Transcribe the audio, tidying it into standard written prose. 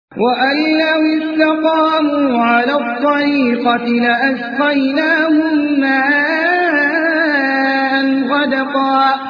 وأن لو استقاموا على الطريقة لأسقيناهم ماء غدقا